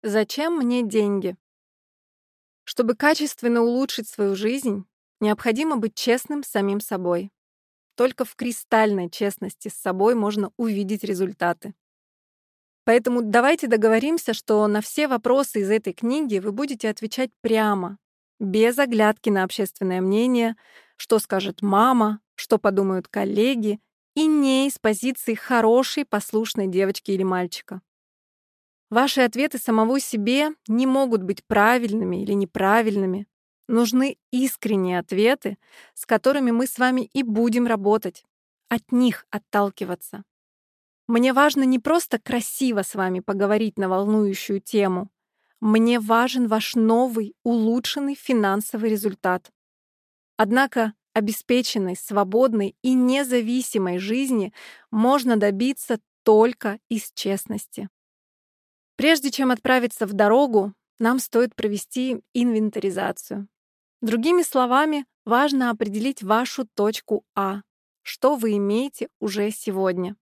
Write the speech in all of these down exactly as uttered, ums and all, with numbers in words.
Зачем мне деньги? Чтобы качественно улучшить свою жизнь, необходимо быть честным с самим собой. Только в кристальной честности с собой можно увидеть результаты. Поэтому давайте договоримся, что на все вопросы из этой книги вы будете отвечать прямо, без оглядки на общественное мнение, что скажет мама, что подумают коллеги, и не из позиции хорошей, послушной девочки или мальчика. Ваши ответы самому себе не могут быть правильными или неправильными. Нужны искренние ответы, с которыми мы с вами и будем работать, от них отталкиваться. Мне важно не просто красиво с вами поговорить на волнующую тему. Мне важен ваш новый, улучшенный финансовый результат. Однако обеспеченной, свободной и независимой жизни можно добиться только из честности. Прежде чем отправиться в дорогу, нам стоит провести инвентаризацию. Другими словами, важно определить вашу точку А, что вы имеете уже сегодня.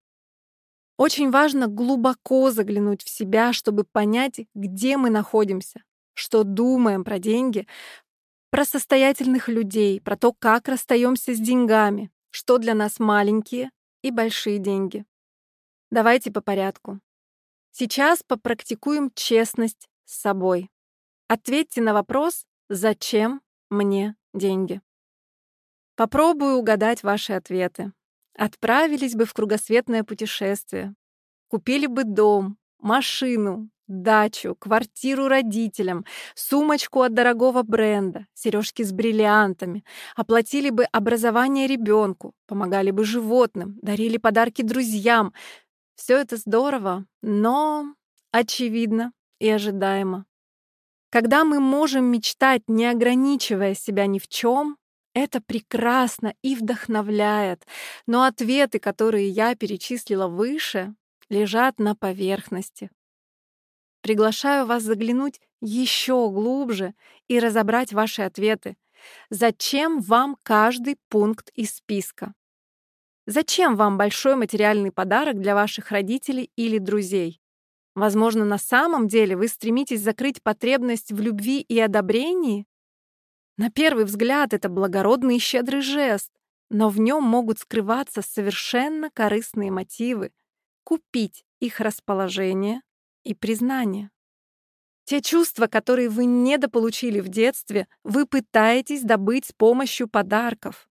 Очень важно глубоко заглянуть в себя, чтобы понять, где мы находимся, что думаем про деньги, про состоятельных людей, про то, как расстаемся с деньгами, что для нас маленькие и большие деньги. Давайте по порядку. Сейчас попрактикуем честность с собой. Ответьте на вопрос «Зачем мне деньги?». Попробую угадать ваши ответы. Отправились бы в кругосветное путешествие, купили бы дом, машину, дачу, квартиру родителям, сумочку от дорогого бренда, сережки с бриллиантами, оплатили бы образование ребенку, помогали бы животным, дарили подарки друзьям. Все это здорово, но очевидно и ожидаемо. Когда мы можем мечтать, не ограничивая себя ни в чем, это прекрасно и вдохновляет, но ответы, которые я перечислила выше, лежат на поверхности. Приглашаю вас заглянуть еще глубже и разобрать ваши ответы. Зачем вам каждый пункт из списка? Зачем вам большой материальный подарок для ваших родителей или друзей? Возможно, на самом деле вы стремитесь закрыть потребность в любви и одобрении? На первый взгляд это благородный и щедрый жест, но в нем могут скрываться совершенно корыстные мотивы — купить их расположение и признание. Те чувства, которые вы недополучили в детстве, вы пытаетесь добыть с помощью подарков.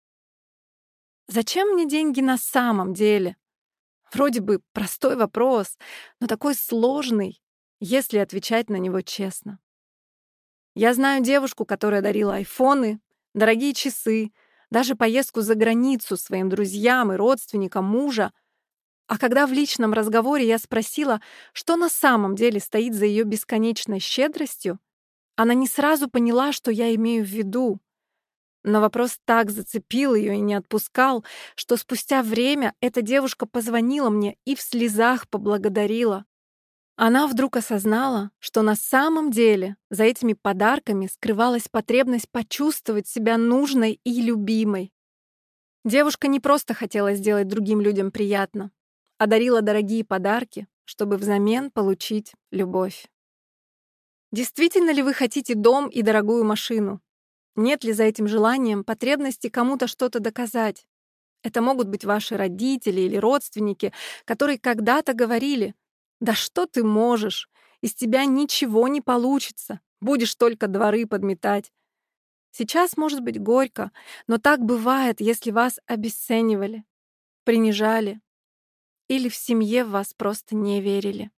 Зачем мне деньги на самом деле? Вроде бы простой вопрос, но такой сложный, если отвечать на него честно. Я знаю девушку, которая дарила айфоны, дорогие часы, даже поездку за границу своим друзьям и родственникам мужа. А когда в личном разговоре я спросила, что на самом деле стоит за ее бесконечной щедростью, она не сразу поняла, что я имею в виду. Но вопрос так зацепил ее и не отпускал, что спустя время эта девушка позвонила мне и в слезах поблагодарила. Она вдруг осознала, что на самом деле за этими подарками скрывалась потребность почувствовать себя нужной и любимой. Девушка не просто хотела сделать другим людям приятно, а дарила дорогие подарки, чтобы взамен получить любовь. Действительно ли вы хотите дом и дорогую машину? Нет ли за этим желанием потребности кому-то что-то доказать? Это могут быть ваши родители или родственники, которые когда-то говорили: «Да что ты можешь? Из тебя ничего не получится. Будешь только дворы подметать». Сейчас может быть горько, но так бывает, если вас обесценивали, принижали или в семье в вас просто не верили.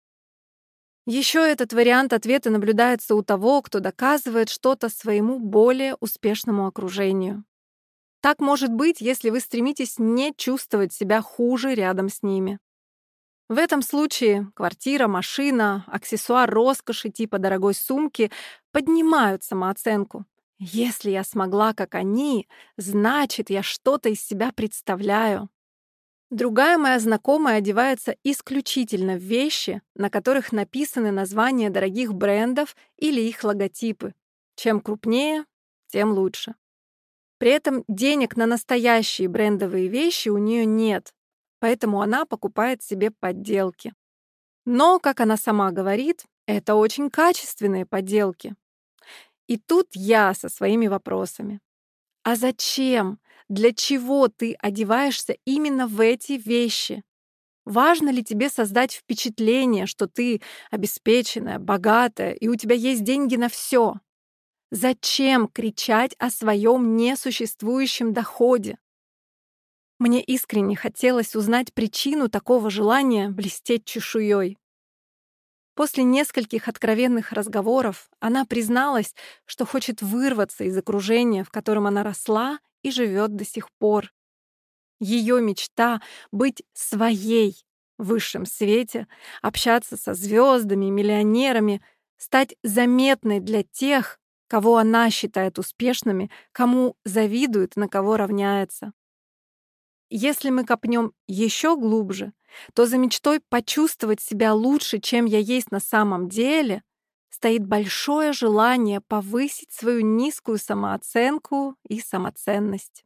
Еще этот вариант ответа наблюдается у того, кто доказывает что-то своему более успешному окружению. Так может быть, если вы стремитесь не чувствовать себя хуже рядом с ними. В этом случае квартира, машина, аксессуар роскоши типа дорогой сумки поднимают самооценку. Если я смогла, как они, значит, я что-то из себя представляю. Другая моя знакомая одевается исключительно в вещи, на которых написаны названия дорогих брендов или их логотипы. Чем крупнее, тем лучше. При этом денег на настоящие брендовые вещи у нее нет, поэтому она покупает себе подделки. Но, как она сама говорит, Это очень качественные поделки. И тут я со своими вопросами. А зачем? Для чего ты одеваешься именно в эти вещи? Важно ли тебе создать впечатление, что ты обеспеченная, богатая, и у тебя есть деньги на все? Зачем кричать о своем несуществующем доходе? Мне искренне хотелось узнать причину такого желания блестеть чешуей. После нескольких откровенных разговоров она призналась, что хочет вырваться из окружения, в котором она росла и живет до сих пор. Ее мечта — быть своей в высшем свете, общаться со звездами, миллионерами, стать заметной для тех, кого она считает успешными, кому завидует, на кого равняется. Если мы копнем еще глубже, то за мечтой почувствовать себя лучше, чем я есть на самом деле, стоит большое желание повысить свою низкую самооценку и самоценность.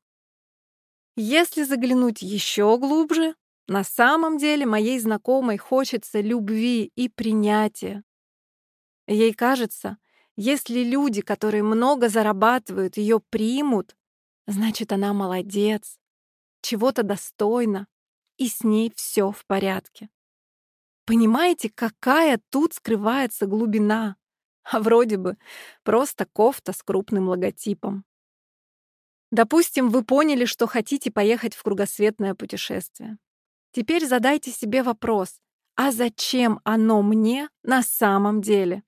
Если заглянуть еще глубже, на самом деле моей знакомой хочется любви и принятия. Ей кажется, если люди, которые много зарабатывают, ее примут, значит, она молодец, чего-то достойна, и с ней все в порядке. Понимаете, какая тут скрывается глубина? А вроде бы просто кофта с крупным логотипом. Допустим, вы поняли, что хотите поехать в кругосветное путешествие. Теперь задайте себе вопрос, а зачем оно мне на самом деле?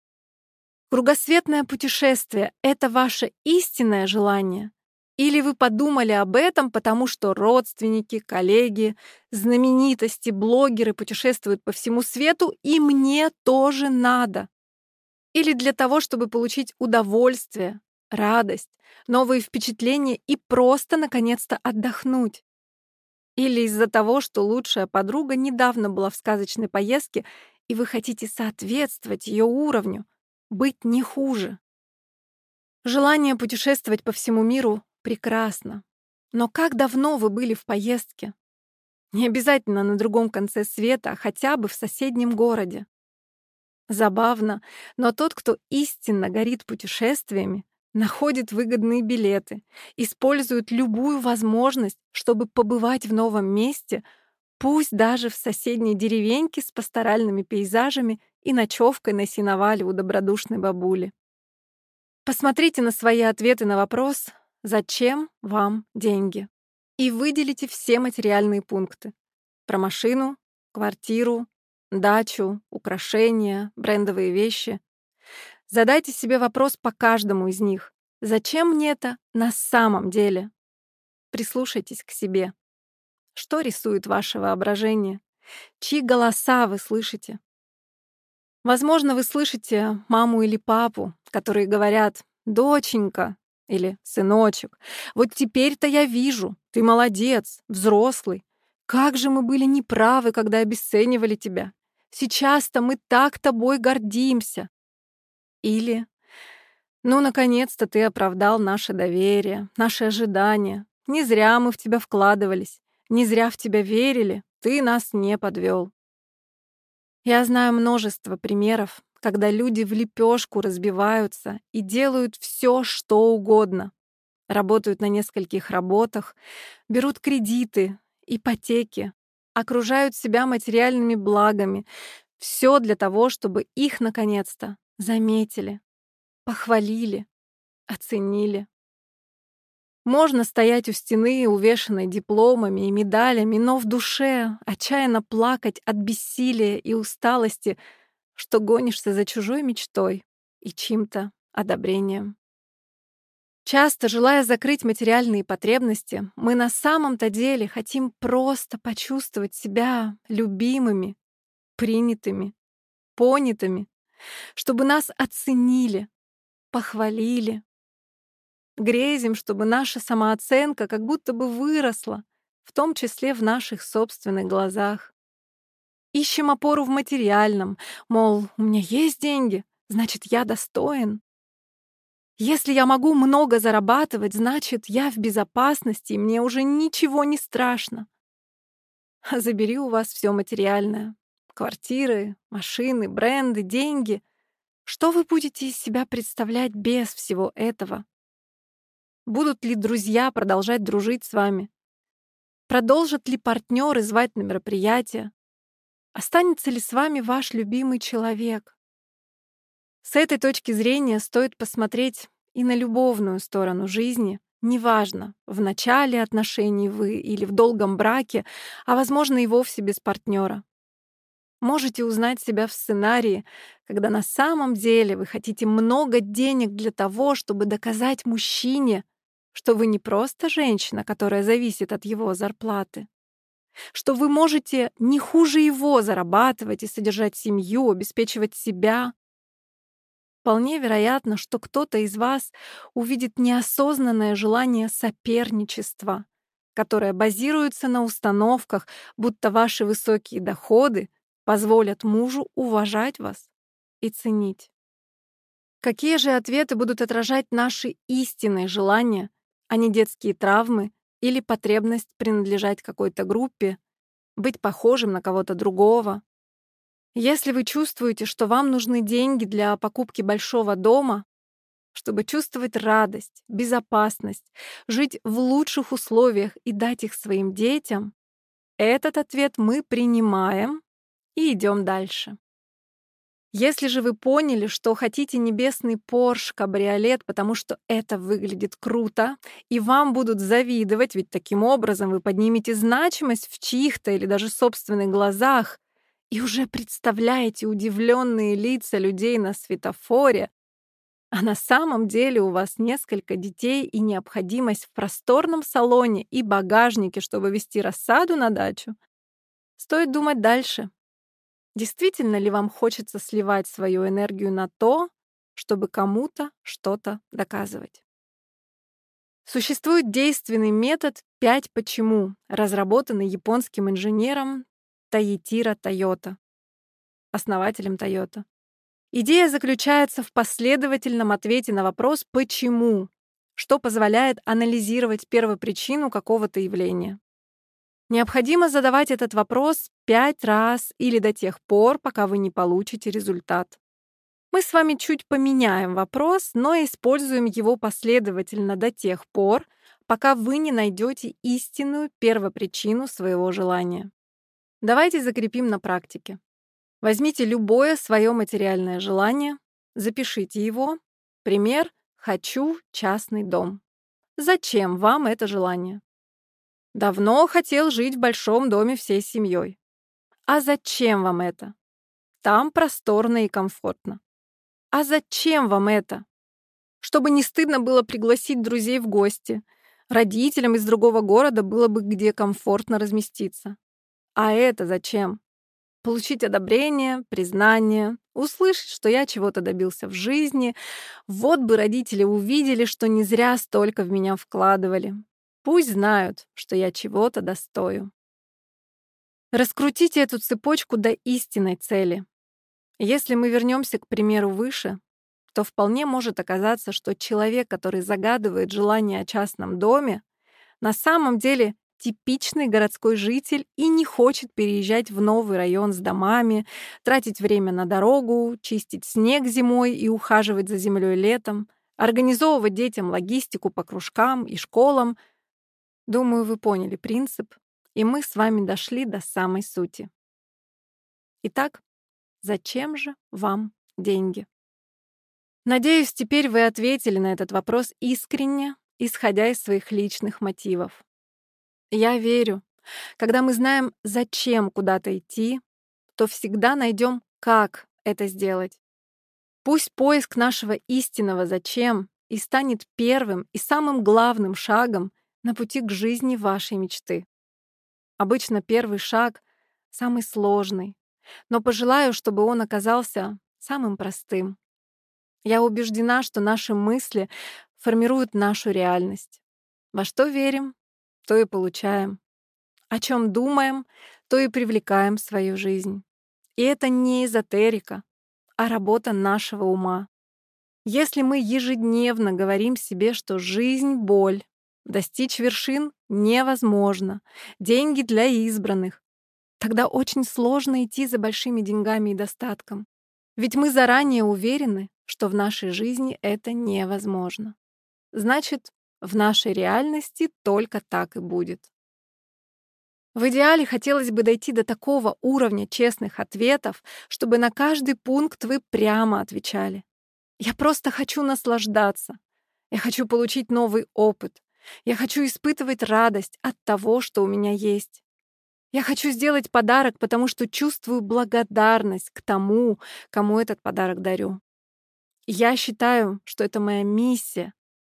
Кругосветное путешествие — это ваше истинное желание? Или вы подумали об этом, потому что родственники, коллеги, знаменитости, блогеры путешествуют по всему свету, и мне тоже надо? Или для того, чтобы получить удовольствие, радость, новые впечатления и просто, наконец-то, отдохнуть? Или из-за того, что лучшая подруга недавно была в сказочной поездке, и вы хотите соответствовать ее уровню, быть не хуже? Желание путешествовать по всему миру прекрасно. Но как давно вы были в поездке? Не обязательно на другом конце света, а хотя бы в соседнем городе. Забавно, но тот, кто истинно горит путешествиями, находит выгодные билеты, использует любую возможность, чтобы побывать в новом месте, пусть даже в соседней деревеньке с пасторальными пейзажами и ночевкой на сеновале у добродушной бабули. Посмотрите на свои ответы на вопрос «Зачем вам деньги?» и выделите все материальные пункты. Про машину, квартиру, дачу, украшения, брендовые вещи. Задайте себе вопрос по каждому из них. Зачем мне это на самом деле? Прислушайтесь к себе. Что рисует ваше воображение? Чьи голоса вы слышите? Возможно, вы слышите маму или папу, которые говорят «доченька» или «сыночек, вот теперь-то я вижу, ты молодец, взрослый. Как же мы были неправы, когда обесценивали тебя. Сейчас-то мы так тобой гордимся». Или «ну, наконец-то ты оправдал наше доверие, наши ожидания. Не зря мы в тебя вкладывались, не зря в тебя верили, ты нас не подвел». Я знаю множество примеров, когда люди в лепешку разбиваются и делают все, что угодно. Работают на нескольких работах, берут кредиты, ипотеки, окружают себя материальными благами. Все для того, чтобы их, наконец-то, заметили, похвалили, оценили. Можно стоять у стены, увешанной дипломами и медалями, но в душе отчаянно плакать от бессилия и усталости, что гонишься за чужой мечтой и чьим-то одобрением. Часто, желая закрыть материальные потребности, мы на самом-то деле хотим просто почувствовать себя любимыми, принятыми, понятыми, чтобы нас оценили, похвалили. Грезим, чтобы наша самооценка как будто бы выросла, в том числе в наших собственных глазах. Ищем опору в материальном, мол, у меня есть деньги, значит, я достоин. Если я могу много зарабатывать, значит, я в безопасности, и мне уже ничего не страшно. А забери у вас все материальное. квартиры, машины, бренды, деньги. Что вы будете из себя представлять без всего этого? Будут ли друзья продолжать дружить с вами? Продолжат ли партнеры звать на мероприятия? Останется ли с вами ваш любимый человек? С этой точки зрения стоит посмотреть и на любовную сторону жизни. Неважно, в начале отношений вы или в долгом браке, а возможно и вовсе без партнера. Можете узнать себя в сценарии, когда на самом деле вы хотите много денег для того, чтобы доказать мужчине, что вы не просто женщина, которая зависит от его зарплаты, что вы можете не хуже его зарабатывать и содержать семью, обеспечивать себя. Вполне вероятно, что кто-то из вас увидит неосознанное желание соперничества, которое базируется на установках, будто ваши высокие доходы позволят мужу уважать вас и ценить. Какие же ответы будут отражать наши истинные желания, а не детские травмы или потребность принадлежать какой-то группе, быть похожим на кого-то другого? Если вы чувствуете, что вам нужны деньги для покупки большого дома, чтобы чувствовать радость, безопасность, жить в лучших условиях и дать их своим детям, этот ответ мы принимаем и идем дальше. Если же вы поняли, что хотите небесный Порш, кабриолет, потому что это выглядит круто, и вам будут завидовать, ведь таким образом вы поднимете значимость в чьих-то или даже собственных глазах, и уже представляете удивленные лица людей на светофоре, а на самом деле у вас несколько детей и необходимость в просторном салоне и багажнике, чтобы везти рассаду на дачу, стоит думать дальше. Действительно ли вам хочется сливать свою энергию на то, чтобы кому-то что-то доказывать? Существует действенный метод «пять почему», разработанный японским инженером Таитиро Тойота, основателем Toyota. Идея заключается в последовательном ответе на вопрос «почему?», что позволяет анализировать первопричину какого-то явления. Необходимо задавать этот вопрос пять раз или до тех пор, пока вы не получите результат. Мы с вами чуть поменяем вопрос, но используем его последовательно до тех пор, пока вы не найдете истинную первопричину своего желания. Давайте закрепим на практике. Возьмите любое свое материальное желание, запишите его. Пример: «Хочу частный дом». Зачем вам это желание? Давно хотел жить в большом доме всей семьей. А зачем вам это? Там просторно и комфортно. А зачем вам это? Чтобы не стыдно было пригласить друзей в гости. Родителям из другого города было бы где комфортно разместиться. А это зачем? Получить одобрение, признание, услышать, что я чего-то добился в жизни. Вот бы родители увидели, что не зря столько в меня вкладывали. Пусть знают, что я чего-то достою. Раскрутите эту цепочку до истинной цели. Если мы вернемся к примеру выше, то вполне может оказаться, что человек, который загадывает желание о частном доме, на самом деле типичный городской житель и не хочет переезжать в новый район с домами, тратить время на дорогу, чистить снег зимой и ухаживать за землей летом, организовывать детям логистику по кружкам и школам. Думаю, вы поняли принцип, и мы с вами дошли до самой сути. Итак, зачем же вам деньги? Надеюсь, теперь вы ответили на этот вопрос искренне, исходя из своих личных мотивов. Я верю, когда мы знаем, зачем куда-то идти, то всегда найдем, как это сделать. Пусть поиск нашего истинного «зачем» и станет первым и самым главным шагом на пути к жизни вашей мечты. Обычно первый шаг самый сложный, но пожелаю, чтобы он оказался самым простым. Я убеждена, что наши мысли формируют нашу реальность. Во что верим, то и получаем. О чем думаем, то и привлекаем в свою жизнь. И это не эзотерика, а работа нашего ума. Если мы ежедневно говорим себе, что жизнь — боль, достичь вершин невозможно, деньги для избранных, тогда очень сложно идти за большими деньгами и достатком. Ведь мы заранее уверены, что в нашей жизни это невозможно. Значит, в нашей реальности только так и будет. В идеале хотелось бы дойти до такого уровня честных ответов, чтобы на каждый пункт вы прямо отвечали. Я просто хочу наслаждаться. Я хочу получить новый опыт. Я хочу испытывать радость от того, что у меня есть. Я хочу сделать подарок, потому что чувствую благодарность к тому, кому этот подарок дарю. Я считаю, что это моя миссия.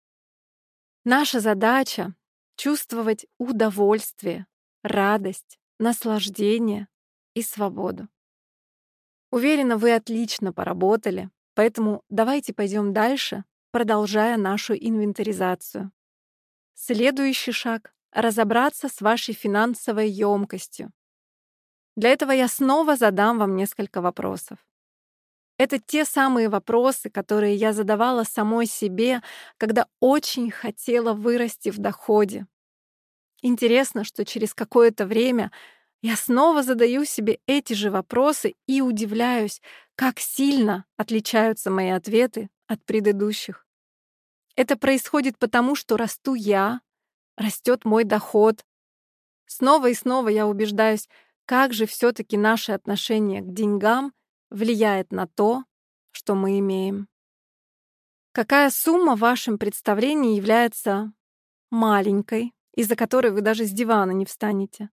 Наша задача — чувствовать удовольствие, радость, наслаждение и свободу. Уверена, вы отлично поработали, поэтому давайте пойдем дальше, продолжая нашу инвентаризацию. Следующий шаг — разобраться с вашей финансовой емкостью. Для этого я снова задам вам несколько вопросов. Это те самые вопросы, которые я задавала самой себе, когда очень хотела вырасти в доходе. Интересно, что через какое-то время я снова задаю себе эти же вопросы и удивляюсь, как сильно отличаются мои ответы от предыдущих. Это происходит потому, что расту я, растет мой доход. Снова и снова я убеждаюсь, как же все-таки наше отношение к деньгам влияет на то, что мы имеем. Какая сумма в вашем представлении является маленькой, из-за которой вы даже с дивана не встанете?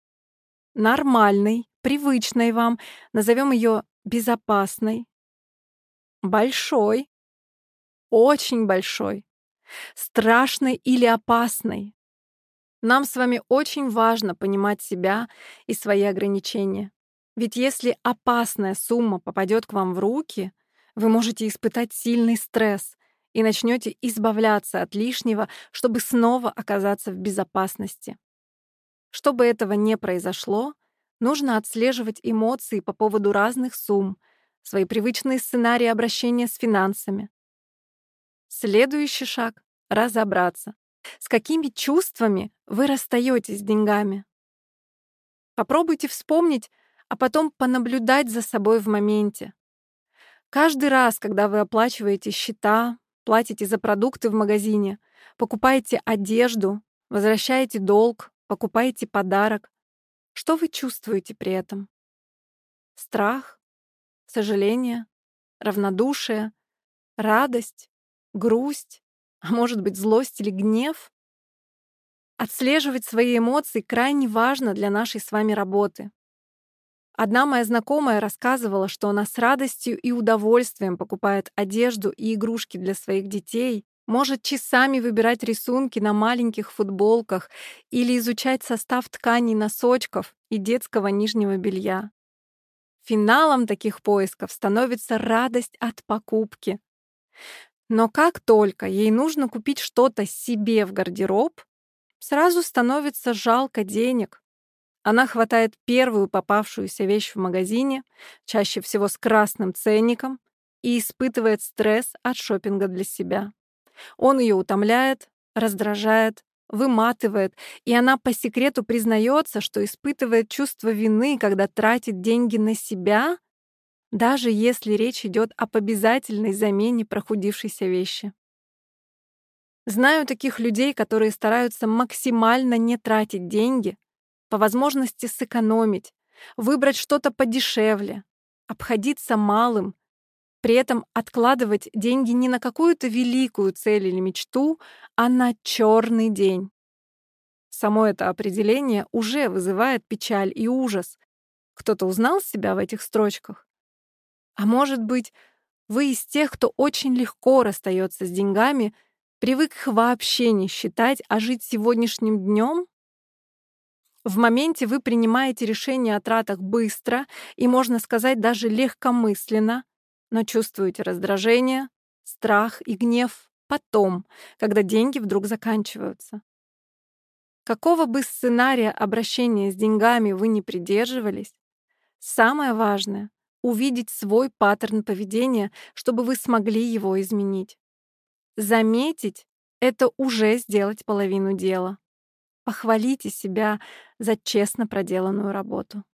Нормальной, привычной вам, назовем ее безопасной, большой, очень большой, страшной или опасной. Нам с вами очень важно понимать себя и свои ограничения. Ведь если опасная сумма попадет к вам в руки, вы можете испытать сильный стресс и начнете избавляться от лишнего, чтобы снова оказаться в безопасности. Чтобы этого не произошло, нужно отслеживать эмоции по поводу разных сумм, свои привычные сценарии обращения с финансами. Следующий шаг — разобраться, с какими чувствами вы расстаетесь с деньгами. Попробуйте вспомнить, а потом понаблюдать за собой в моменте. Каждый раз, когда вы оплачиваете счета, платите за продукты в магазине, покупаете одежду, возвращаете долг, покупаете подарок, что вы чувствуете при этом? Страх, сожаление, равнодушие, радость, грусть, а может быть, злость или гнев? Отслеживать свои эмоции крайне важно для нашей с вами работы. Одна моя знакомая рассказывала, что она с радостью и удовольствием покупает одежду и игрушки для своих детей, может часами выбирать рисунки на маленьких футболках или изучать состав тканей носочков и детского нижнего белья. Финалом таких поисков становится радость от покупки. Но как только ей нужно купить что-то себе в гардероб, сразу становится жалко денег. Она хватает первую попавшуюся вещь в магазине, чаще всего с красным ценником, и испытывает стресс от шопинга для себя. Он ее утомляет, раздражает, выматывает, и она по секрету признается, что испытывает чувство вины, когда тратит деньги на себя, даже если речь идет об обязательной замене прохудившейся вещи. Знаю таких людей, которые стараются максимально не тратить деньги, по возможности сэкономить, выбрать что-то подешевле, обходиться малым, при этом откладывать деньги не на какую-то великую цель или мечту, а на черный день. Само это определение уже вызывает печаль и ужас. Кто-то узнал себя в этих строчках? А может быть, вы из тех, кто очень легко расстается с деньгами, привык их вообще не считать, а жить сегодняшним днем? В моменте вы принимаете решение о тратах быстро и, можно сказать, даже легкомысленно, но чувствуете раздражение, страх и гнев потом, когда деньги вдруг заканчиваются. Какого бы сценария обращения с деньгами вы ни придерживались, самое важное — увидеть свой паттерн поведения, чтобы вы смогли его изменить. Заметить — это уже сделать половину дела. Похвалите себя за честно проделанную работу.